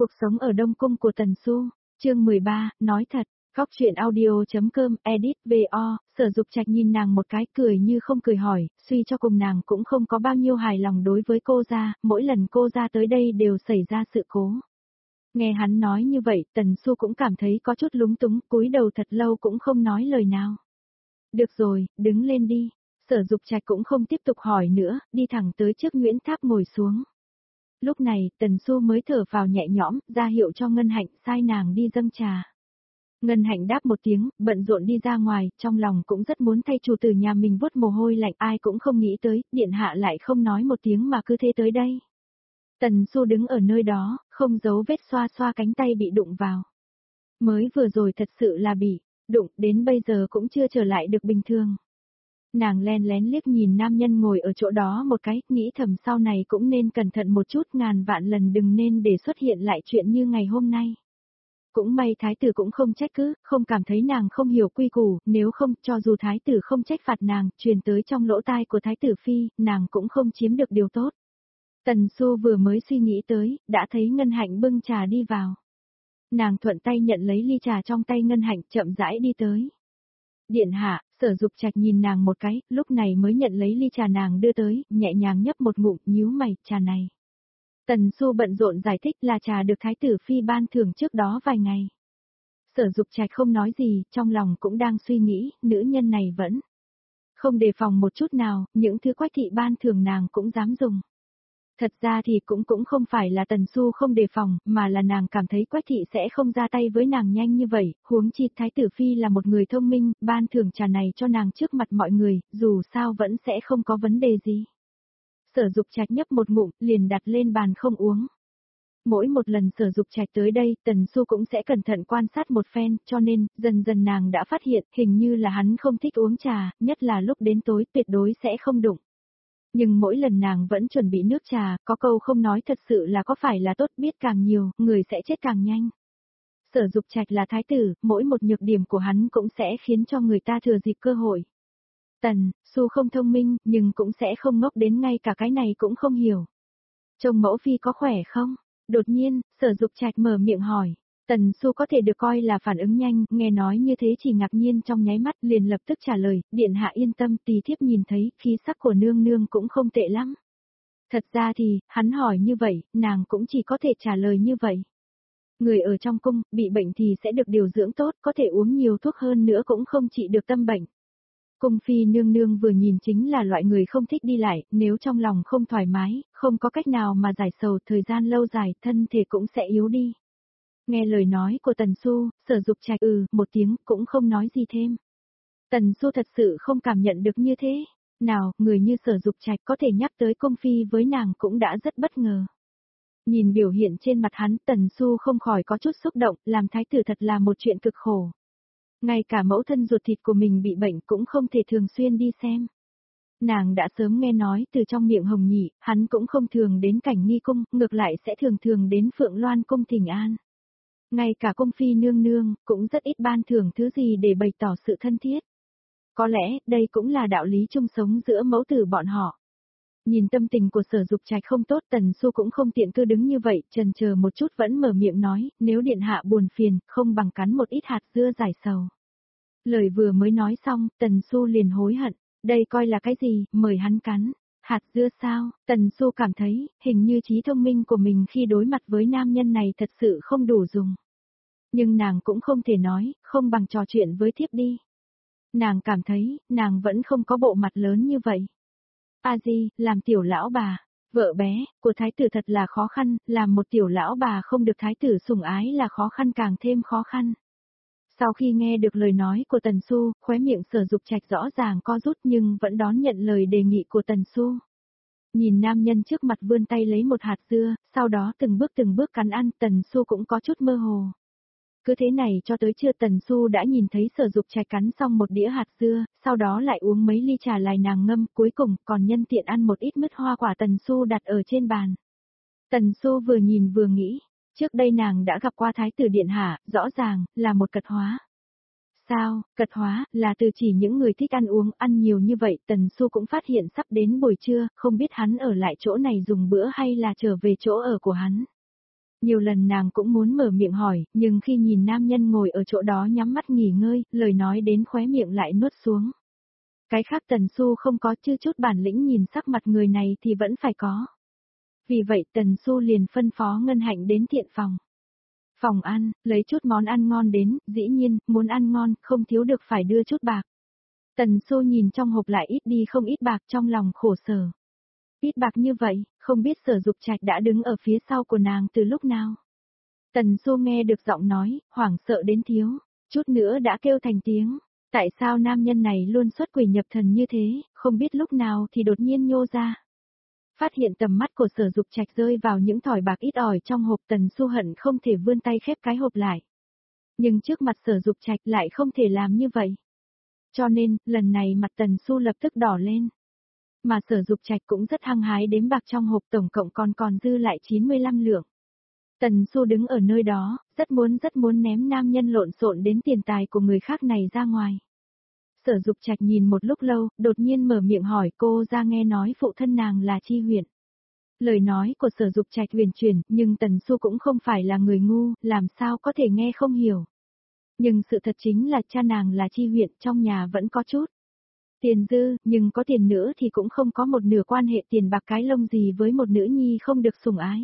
Cuộc sống ở Đông Cung của Tần Xu, chương 13, nói thật, góc truyện audio.com, edit, VO, Sở Dục Trạch nhìn nàng một cái cười như không cười hỏi, suy cho cùng nàng cũng không có bao nhiêu hài lòng đối với cô ra, mỗi lần cô ra tới đây đều xảy ra sự cố. Nghe hắn nói như vậy, Tần Xu cũng cảm thấy có chút lúng túng, cúi đầu thật lâu cũng không nói lời nào. Được rồi, đứng lên đi. Sở Dục Trạch cũng không tiếp tục hỏi nữa, đi thẳng tới trước Nguyễn Tháp ngồi xuống. Lúc này, Tần Xu mới thở vào nhẹ nhõm, ra hiệu cho Ngân Hạnh sai nàng đi dâng trà. Ngân Hạnh đáp một tiếng, bận rộn đi ra ngoài, trong lòng cũng rất muốn thay chủ tử nhà mình vuốt mồ hôi lạnh, ai cũng không nghĩ tới, điện hạ lại không nói một tiếng mà cứ thế tới đây. Tần Xu đứng ở nơi đó, không giấu vết xoa xoa cánh tay bị đụng vào. Mới vừa rồi thật sự là bị đụng, đến bây giờ cũng chưa trở lại được bình thường. Nàng len lén liếc nhìn nam nhân ngồi ở chỗ đó một cái, nghĩ thầm sau này cũng nên cẩn thận một chút, ngàn vạn lần đừng nên để xuất hiện lại chuyện như ngày hôm nay. Cũng may thái tử cũng không trách cứ, không cảm thấy nàng không hiểu quy củ, nếu không, cho dù thái tử không trách phạt nàng, truyền tới trong lỗ tai của thái tử phi, nàng cũng không chiếm được điều tốt. Tần Xu vừa mới suy nghĩ tới, đã thấy Ngân Hạnh bưng trà đi vào. Nàng thuận tay nhận lấy ly trà trong tay Ngân Hạnh, chậm rãi đi tới. Điện hạ, Sở Dục Trạch nhìn nàng một cái, lúc này mới nhận lấy ly trà nàng đưa tới, nhẹ nhàng nhấp một ngụm, nhíu mày, trà này. Tần Xu bận rộn giải thích là trà được thái tử phi ban thưởng trước đó vài ngày. Sở Dục Trạch không nói gì, trong lòng cũng đang suy nghĩ, nữ nhân này vẫn không đề phòng một chút nào, những thứ Quách thị ban thưởng nàng cũng dám dùng. Thật ra thì cũng không phải là Tần Xu không đề phòng, mà là nàng cảm thấy Quách thị sẽ không ra tay với nàng nhanh như vậy, huống chi thái tử phi là một người thông minh, ban thưởng trà này cho nàng trước mặt mọi người, dù sao vẫn sẽ không có vấn đề gì. Sở Dục Trạch nhấp một ngụm, liền đặt lên bàn không uống. Mỗi một lần Sở Dục Trạch tới đây, Tần Xu cũng sẽ cẩn thận quan sát một phen, cho nên, dần dần nàng đã phát hiện, hình như là hắn không thích uống trà, nhất là lúc đến tối tuyệt đối sẽ không đụng. Nhưng mỗi lần nàng vẫn chuẩn bị nước trà, có câu không nói thật sự là có phải là tốt, biết càng nhiều, người sẽ chết càng nhanh. Sở Dục Trạch là thái tử, mỗi một nhược điểm của hắn cũng sẽ khiến cho người ta thừa dịp cơ hội. Tần Xu không thông minh, nhưng cũng sẽ không ngốc đến ngay cả cái này cũng không hiểu. Chồng mẫu phi có khỏe không? Đột nhiên, Sở Dục Trạch mở miệng hỏi. Tần Xu có thể được coi là phản ứng nhanh, nghe nói như thế chỉ ngạc nhiên trong nháy mắt, liền lập tức trả lời, điện hạ yên tâm, tỳ thiếp nhìn thấy, khí sắc của nương nương cũng không tệ lắm. Thật ra thì, hắn hỏi như vậy, nàng cũng chỉ có thể trả lời như vậy. Người ở trong cung, bị bệnh thì sẽ được điều dưỡng tốt, có thể uống nhiều thuốc hơn nữa cũng không trị được tâm bệnh. Cung phi nương nương vừa nhìn chính là loại người không thích đi lại, nếu trong lòng không thoải mái, không có cách nào mà giải sầu, thời gian lâu dài, thân thể cũng sẽ yếu đi. Nghe lời nói của Tần Xu, Sở Dục Trạch một tiếng, cũng không nói gì thêm. Tần Xu thật sự không cảm nhận được như thế. Nào, người như Sở Dục Trạch có thể nhắc tới cung phi với nàng cũng đã rất bất ngờ. Nhìn biểu hiện trên mặt hắn, Tần Xu không khỏi có chút xúc động, làm thái tử thật là một chuyện cực khổ. Ngay cả mẫu thân ruột thịt của mình bị bệnh cũng không thể thường xuyên đi xem. Nàng đã sớm nghe nói từ trong miệng Hồng Nhị, hắn cũng không thường đến Cảnh Nghi cung, ngược lại sẽ thường thường đến Phượng Loan cung thỉnh an. Ngay cả cung phi nương nương, cũng rất ít ban thưởng thứ gì để bày tỏ sự thân thiết. Có lẽ, đây cũng là đạo lý chung sống giữa mẫu tử bọn họ. Nhìn tâm tình của Sở Dục Trạch không tốt, Tần Xu cũng không tiện cứ đứng như vậy, chần chờ một chút vẫn mở miệng nói, nếu điện hạ buồn phiền, không bằng cắn một ít hạt dưa giải sầu. Lời vừa mới nói xong, Tần Xu liền hối hận, đây coi là cái gì, mời hắn cắn. Hạt dưa sao? Tần Xu cảm thấy, hình như trí thông minh của mình khi đối mặt với nam nhân này thật sự không đủ dùng. Nhưng nàng cũng không thể nói, không bằng trò chuyện với thiếp đi. Nàng cảm thấy, nàng vẫn không có bộ mặt lớn như vậy. A Di, làm tiểu lão bà, vợ bé, của thái tử thật là khó khăn, làm một tiểu lão bà không được thái tử sủng ái là khó khăn càng thêm khó khăn. Sau khi nghe được lời nói của Tần Xu, khóe miệng Sở Dục Trạch rõ ràng co rút nhưng vẫn đón nhận lời đề nghị của Tần Xu. Nhìn nam nhân trước mặt vươn tay lấy một hạt dưa, sau đó từng bước cắn ăn, Tần Xu cũng có chút mơ hồ. Cứ thế này cho tới trưa Tần Xu đã nhìn thấy Sở Dục Trạch cắn xong một đĩa hạt dưa, sau đó lại uống mấy ly trà lại nàng ngâm, cuối cùng còn nhân tiện ăn một ít mứt hoa quả Tần Xu đặt ở trên bàn. Tần Xu vừa nhìn vừa nghĩ, trước đây nàng đã gặp qua Thái tử Điện Hạ, rõ ràng, là một cật hóa. Sao, cật hóa, là từ chỉ những người thích ăn uống, ăn nhiều như vậy, Tần Xu cũng phát hiện sắp đến buổi trưa, không biết hắn ở lại chỗ này dùng bữa hay là trở về chỗ ở của hắn. Nhiều lần nàng cũng muốn mở miệng hỏi, nhưng khi nhìn nam nhân ngồi ở chỗ đó nhắm mắt nghỉ ngơi, lời nói đến khóe miệng lại nuốt xuống. Cái khác Tần Xu không có chứ chút bản lĩnh nhìn sắc mặt người này thì vẫn phải có. Vì vậy Tần Xu liền phân phó Ngân Hạnh đến thiện phòng. Phòng ăn, lấy chút món ăn ngon đến, dĩ nhiên, muốn ăn ngon, không thiếu được phải đưa chút bạc. Tần Xu nhìn trong hộp lại ít đi không ít bạc trong lòng khổ sở. Ít bạc như vậy, không biết Sở Dục Trạch đã đứng ở phía sau của nàng từ lúc nào. Tần Xu nghe được giọng nói, hoảng sợ đến thiếu, chút nữa đã kêu thành tiếng. Tại sao nam nhân này luôn xuất quỷ nhập thần như thế, không biết lúc nào thì đột nhiên nhô ra. Phát hiện tầm mắt của Sở Dục Trạch rơi vào những thỏi bạc ít ỏi trong hộp, Tần Xu hận không thể vươn tay khép cái hộp lại. Nhưng trước mặt Sở Dục Trạch lại không thể làm như vậy. Cho nên, lần này mặt Tần Xu lập tức đỏ lên. Mà Sở Dục Trạch cũng rất hăng hái đếm bạc trong hộp, tổng cộng còn dư lại 95 lượng. Tần Xu đứng ở nơi đó, rất muốn ném nam nhân lộn xộn đến tiền tài của người khác này ra ngoài. Sở Dục Trạch nhìn một lúc lâu, đột nhiên mở miệng hỏi cô ra nghe nói phụ thân nàng là Chi Huyền. Lời nói của Sở Dục Trạch huyền chuyển, nhưng Tần Xu cũng không phải là người ngu, làm sao có thể nghe không hiểu. Nhưng sự thật chính là cha nàng là Chi Huyền, trong nhà vẫn có chút tiền dư, nhưng có tiền nữa thì cũng không có một nửa quan hệ tiền bạc cái lông gì với một nữ nhi không được sủng ái.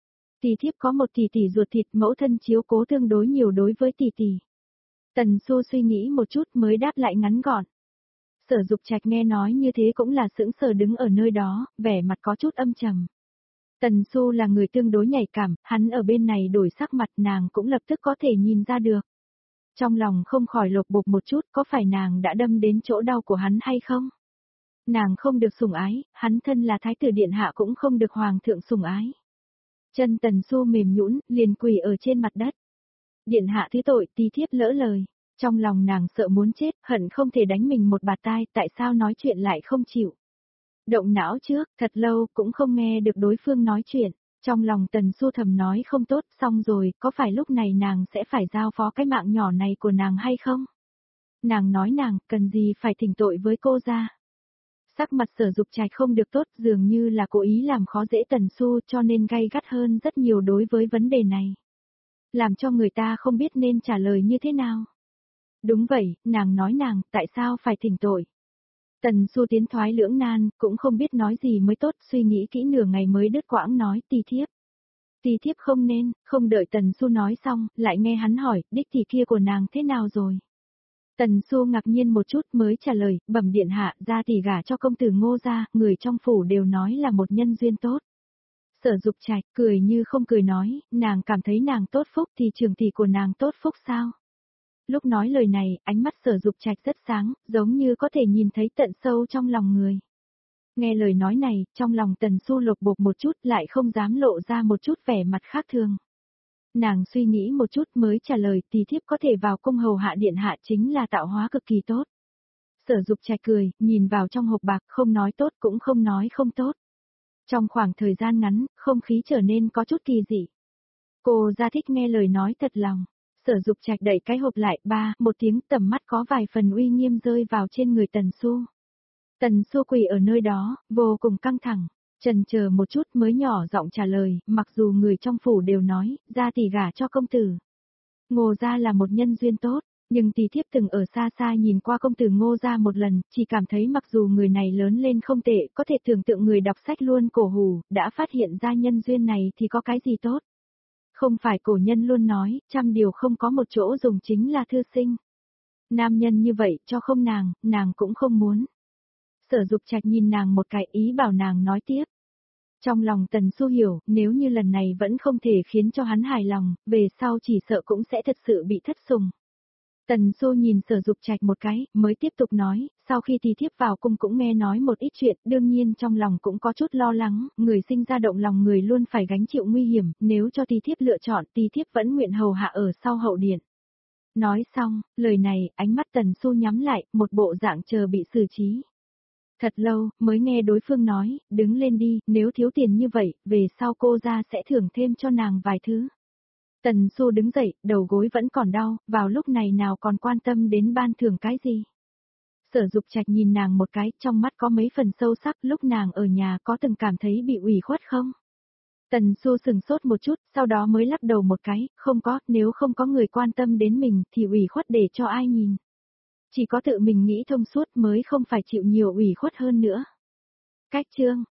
Tỷ thiếp có một tỷ tỷ ruột thịt, mẫu thân chiếu cố tương đối nhiều đối với tỷ tỷ. Tần Xu suy nghĩ một chút mới đáp lại ngắn gọn. Sở Dục Trạch nghe nói như thế cũng là sững sờ đứng ở nơi đó, vẻ mặt có chút âm trầm. Tần Xu là người tương đối nhạy cảm, hắn ở bên này đổi sắc mặt nàng cũng lập tức có thể nhìn ra được. Trong lòng không khỏi lột bột một chút, có phải nàng đã đâm đến chỗ đau của hắn hay không? Nàng không được sủng ái, hắn thân là thái tử điện hạ cũng không được hoàng thượng sủng ái. Chân Tần Xu mềm nhũn, liền quỳ ở trên mặt đất. Điện hạ thứ tội, tí thiếp lỡ lời. Trong lòng nàng sợ muốn chết, hận không thể đánh mình một bạt tai, tại sao nói chuyện lại không chịu. Động não trước, thật lâu, cũng không nghe được đối phương nói chuyện. Trong lòng Tần Xu thầm nói không tốt, xong rồi, có phải lúc này nàng sẽ phải giao phó cái mạng nhỏ này của nàng hay không? Nàng nói nàng, cần gì phải thỉnh tội với cô ra. Sắc mặt Sở Dục Trạch không được tốt, dường như là cố ý làm khó dễ Tần Xu cho nên gay gắt hơn rất nhiều đối với vấn đề này. Làm cho người ta không biết nên trả lời như thế nào. Đúng vậy, nàng nói nàng, tại sao phải thỉnh tội. Tần Xu tiến thoái lưỡng nan, cũng không biết nói gì mới tốt, suy nghĩ kỹ nửa ngày mới đứt quãng nói tỷ thiếp. Tỷ thiếp không nên, không đợi Tần Xu nói xong, lại nghe hắn hỏi, đích tỷ kia của nàng thế nào rồi. Tần Xu ngạc nhiên một chút mới trả lời, bẩm điện hạ, gia tỷ gả cho công tử Ngô gia, người trong phủ đều nói là một nhân duyên tốt. Sở Dục Trạch cười như không cười nói, nàng cảm thấy nàng tốt phúc thì trường tỷ của nàng tốt phúc sao? Lúc nói lời này, ánh mắt Sở Dục Trạch rất sáng, giống như có thể nhìn thấy tận sâu trong lòng người. Nghe lời nói này, trong lòng Tần Xu lột bột một chút lại không dám lộ ra một chút vẻ mặt khác thường. Nàng suy nghĩ một chút mới trả lời tỷ thiếp có thể vào cung hầu hạ điện hạ chính là tạo hóa cực kỳ tốt. Sở Dục Trạch cười, nhìn vào trong hộp bạc không nói tốt cũng không nói không tốt. Trong khoảng thời gian ngắn, không khí trở nên có chút kỳ dị. Cô ra thích nghe lời nói thật lòng. Sở Dục Trạch đẩy cái hộp lại, một tiếng tầm mắt có vài phần uy nghiêm rơi vào trên người Tần Xu. Tần Xu quỳ ở nơi đó, vô cùng căng thẳng, chần chờ một chút mới nhỏ giọng trả lời, mặc dù người trong phủ đều nói, gia tỷ gả cho công tử. Ngô gia là một nhân duyên tốt, nhưng tỷ thiếp từng ở xa xa nhìn qua công tử Ngô gia một lần, chỉ cảm thấy mặc dù người này lớn lên không tệ, có thể tưởng tượng người đọc sách luôn cổ hủ, đã phát hiện ra nhân duyên này thì có cái gì tốt. Không phải cổ nhân luôn nói, trăm điều không có một chỗ dùng chính là thư sinh. Nam nhân như vậy cho không nàng cũng không muốn. Sở Dục Trạch nhìn nàng một cái ý bảo nàng nói tiếp. Trong lòng Tần Xu hiểu, nếu như lần này vẫn không thể khiến cho hắn hài lòng, về sau chỉ sợ cũng sẽ thật sự bị thất sủng. Tần Xu nhìn Sở Dục Trạch một cái, mới tiếp tục nói, sau khi tỷ thiếp vào cung cũng nghe nói một ít chuyện, đương nhiên trong lòng cũng có chút lo lắng, người sinh ra động lòng người luôn phải gánh chịu nguy hiểm, nếu cho tỷ thiếp lựa chọn, tỷ thiếp vẫn nguyện hầu hạ ở sau hậu điện. Nói xong, lời này, ánh mắt Tần Xu nhắm lại, một bộ dạng chờ bị xử trí. Thật lâu, mới nghe đối phương nói, đứng lên đi, nếu thiếu tiền như vậy, về sau cô ra sẽ thưởng thêm cho nàng vài thứ. Tần Xu đứng dậy, đầu gối vẫn còn đau, vào lúc này nào còn quan tâm đến ban thưởng cái gì. Sở Dục Trạch nhìn nàng một cái, trong mắt có mấy phần sâu sắc, lúc nàng ở nhà có từng cảm thấy bị ủy khuất không? Tần Xu sừng sốt một chút, sau đó mới lắc đầu một cái, không có, nếu không có người quan tâm đến mình thì ủy khuất để cho ai nhìn. Chỉ có tự mình nghĩ thông suốt mới không phải chịu nhiều ủy khuất hơn nữa. Cách chương